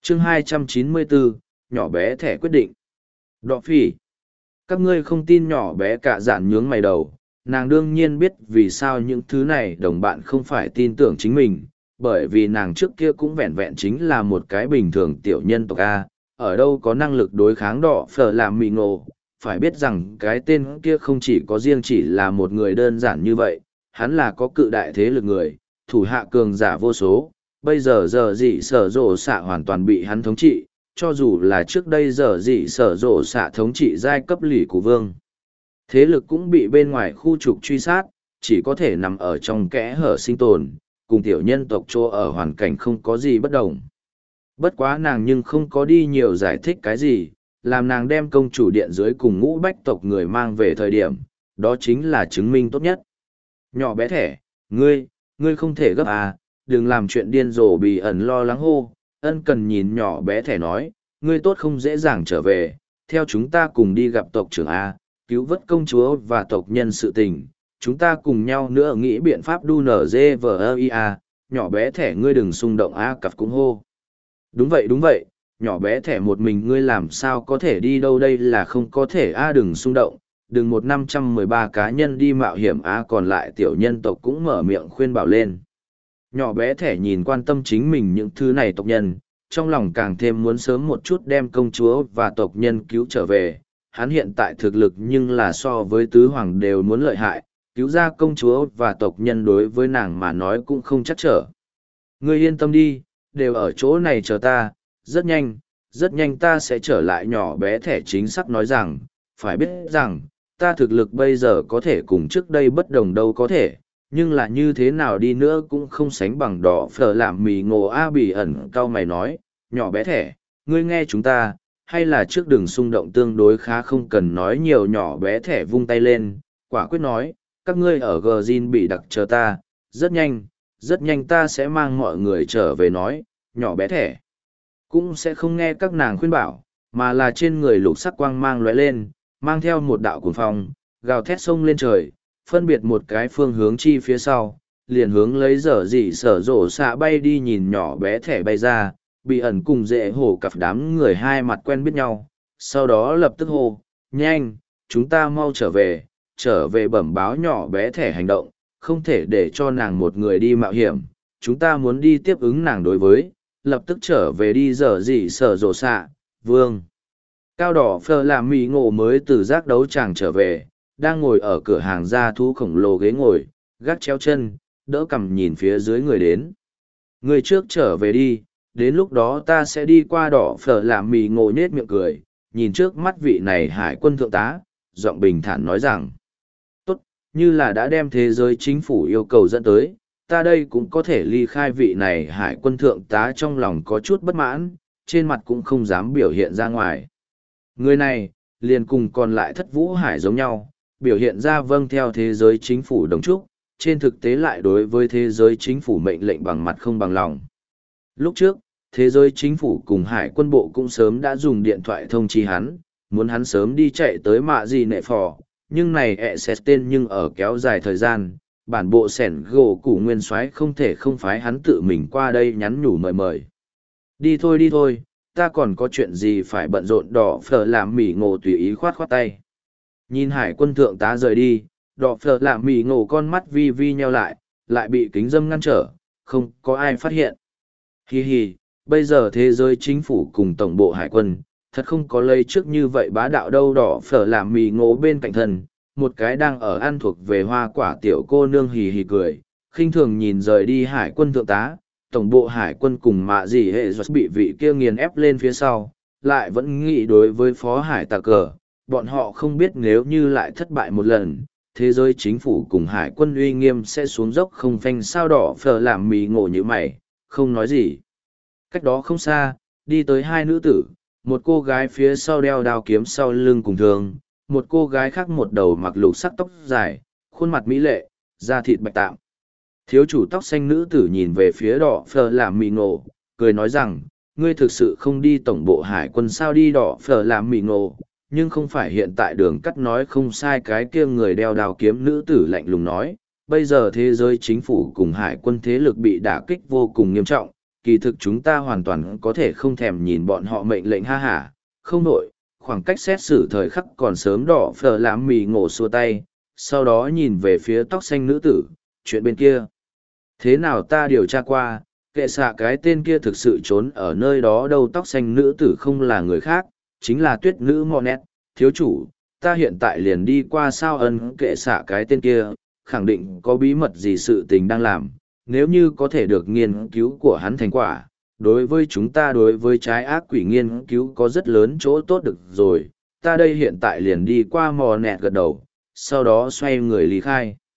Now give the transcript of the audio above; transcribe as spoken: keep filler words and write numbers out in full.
chương hai trăm chín mươi bốn, nhỏ bé thẻ quyết định. Đọ phỉ. Các ngươi không tin nhỏ bé cả dạn nhướng mày đầu, nàng đương nhiên biết vì sao những thứ này đồng bạn không phải tin tưởng chính mình, bởi vì nàng trước kia cũng vẹn vẹn chính là một cái bình thường tiểu nhân tộc A, ở đâu có năng lực đối kháng đỏ phở làm mì ngộ. Phải biết rằng cái tên kia không chỉ có riêng chỉ là một người đơn giản như vậy, hắn là có cự đại thế lực người, thủ hạ cường giả vô số, bây giờ giờ dị sở rộ xạ hoàn toàn bị hắn thống trị, cho dù là trước đây giờ dị sở rộ xạ thống trị giai cấp lỷ của vương. Thế lực cũng bị bên ngoài khu trục truy sát, chỉ có thể nằm ở trong kẽ hở sinh tồn, cùng tiểu nhân tộc chỗ ở hoàn cảnh không có gì bất đồng. Bất quá nàng nhưng không có đi nhiều giải thích cái gì, làm nàng đem công chủ điện dưới cùng ngũ bách tộc người mang về thời điểm, đó chính là chứng minh tốt nhất. Nhỏ bé thẻ, ngươi, ngươi không thể gấp à, đừng làm chuyện điên rồ bị ẩn lo lắng hô, ân cần nhìn nhỏ bé thẻ nói, ngươi tốt không dễ dàng trở về, theo chúng ta cùng đi gặp tộc trưởng A, cứu vớt công chúa và tộc nhân sự tình, chúng ta cùng nhau nữa nghĩ biện pháp đu nở dê vờ ia, nhỏ bé thẻ ngươi đừng xung động A cặp cũng hô. Đúng vậy đúng vậy, nhỏ bé thẻ một mình ngươi làm sao có thể đi đâu đây là không có thể A đừng xung động, đừng một năm trăm mười ba cá nhân đi mạo hiểm A còn lại tiểu nhân tộc cũng mở miệng khuyên bảo lên. Nhỏ bé thẻ nhìn quan tâm chính mình những thứ này tộc nhân, trong lòng càng thêm muốn sớm một chút đem công chúa và tộc nhân cứu trở về. Hắn hiện tại thực lực nhưng là so với tứ hoàng đều muốn lợi hại, cứu ra công chúa và tộc nhân đối với nàng mà nói cũng không chắc trở. Ngươi yên tâm đi, đều ở chỗ này chờ ta, rất nhanh, rất nhanh ta sẽ trở lại. Nhỏ bé thẻ chính xác nói rằng, phải biết rằng, ta thực lực bây giờ có thể cùng trước đây bất đồng đâu có thể, nhưng là như thế nào đi nữa cũng không sánh bằng đỏ phở làm mì ngộ a bì ẩn cao mày nói, nhỏ bé thẻ, ngươi nghe chúng ta, hay là trước đường xung động tương đối khá không cần nói nhiều. Nhỏ bé thẻ vung tay lên, quả quyết nói, các ngươi ở gờ zin bị đặc chờ ta, rất nhanh, rất nhanh ta sẽ mang mọi người trở về nói, nhỏ bé thẻ. Cũng sẽ không nghe các nàng khuyên bảo, mà là trên người lục sắc quang mang lóe lên, mang theo một đạo cuồng phong, gào thét sông lên trời, phân biệt một cái phương hướng chi phía sau, liền hướng lấy dở dị sở rổ xạ bay đi. Nhìn nhỏ bé thẻ bay ra, bị ẩn cùng dễ hổ cặp đám người hai mặt quen biết nhau, sau đó lập tức hô, nhanh, chúng ta mau trở về, trở về bẩm báo nhỏ bé thẻ hành động, không thể để cho nàng một người đi mạo hiểm, chúng ta muốn đi tiếp ứng nàng đối với, lập tức trở về đi. Dở dị sở rổ xạ, vương. Cao đỏ phờ làm mì ngộ mới từ giác đấu tràng trở về, đang ngồi ở cửa hàng gia thú khổng lồ ghế ngồi, gác treo chân, đỡ cằm nhìn phía dưới người đến. Người trước trở về đi, đến lúc đó ta sẽ đi qua. Đỏ phở làm mì ngộ nết miệng cười, nhìn trước mắt vị này hải quân thượng tá, giọng bình thản nói rằng, tốt, như là đã đem thế giới chính phủ yêu cầu dẫn tới, ta đây cũng có thể ly khai. Vị này hải quân thượng tá trong lòng có chút bất mãn, trên mặt cũng không dám biểu hiện ra ngoài. Người này, liền cùng còn lại thất vũ hải giống nhau, biểu hiện ra vâng theo thế giới chính phủ đồng trúc, trên thực tế lại đối với thế giới chính phủ mệnh lệnh bằng mặt không bằng lòng. Lúc trước, thế giới chính phủ cùng hải quân bộ cũng sớm đã dùng điện thoại thông chi hắn, muốn hắn sớm đi chạy tới mạ gì nệ phò, nhưng này ẹ xét tên nhưng ở kéo dài thời gian, bản bộ sẻn gỗ củ nguyên soái không thể không phái hắn tự mình qua đây nhắn nhủ mời mời. Đi thôi đi thôi, ta còn có chuyện gì phải bận rộn. Đỏ phở làm mỉ ngộ tùy ý khoát khoát tay. Nhìn hải quân thượng tá rời đi, đỏ phở làm mỉ ngộ con mắt vi vi nheo lại, lại bị kính dâm ngăn trở, không có ai phát hiện. Hi hi, bây giờ thế giới chính phủ cùng tổng bộ hải quân, thật không có lấy trước như vậy bá đạo đâu. Đỏ phở làm mì ngộ bên cạnh thân, một cái đang ở ăn thuộc về hoa quả tiểu cô nương hì hì cười, khinh thường nhìn rời đi hải quân thượng tá. Tổng bộ hải quân cùng mạ gì hệ giọt bị vị kia nghiền ép lên phía sau, lại vẫn nghĩ đối với phó hải tà cờ, bọn họ không biết nếu như lại thất bại một lần, thế giới chính phủ cùng hải quân uy nghiêm sẽ xuống dốc không phanh sao. Đỏ phở làm mì ngộ như mày, không nói gì. Cách đó không xa, đi tới hai nữ tử, một cô gái phía sau đeo đao kiếm sau lưng cùng thường, một cô gái khác một đầu mặc lục sắc tóc dài, khuôn mặt mỹ lệ, da thịt bạch tạm. Thiếu chủ tóc xanh nữ tử nhìn về phía đỏ phở làm mì ngộ, cười nói rằng, ngươi thực sự không đi tổng bộ hải quân sao? Đi. Đỏ phở làm mì ngộ, nhưng không phải hiện tại đường cắt nói không sai. Cái kia người đeo đao kiếm nữ tử lạnh lùng nói, bây giờ thế giới chính phủ cùng hải quân thế lực bị đả kích vô cùng nghiêm trọng, kỳ thực chúng ta hoàn toàn có thể không thèm nhìn bọn họ mệnh lệnh ha hả, không nổi, khoảng cách xét xử thời khắc còn sớm đỏ phở lãm mì ngộ xua tay, sau đó nhìn về phía tóc xanh nữ tử, chuyện bên kia. Thế nào ta điều tra qua, kệ xạ cái tên kia thực sự trốn ở nơi đó đâu, tóc xanh nữ tử không là người khác, chính là tuyết nữ Monet, thiếu chủ, ta hiện tại liền đi qua sao ân kệ xạ cái tên kia, khẳng định có bí mật gì sự tình đang làm, nếu như có thể được nghiên cứu của hắn thành quả, đối với chúng ta đối với trái ác quỷ nghiên cứu có rất lớn chỗ tốt được rồi, ta đây hiện tại liền đi qua Monet gật đầu, sau đó xoay người lý khai.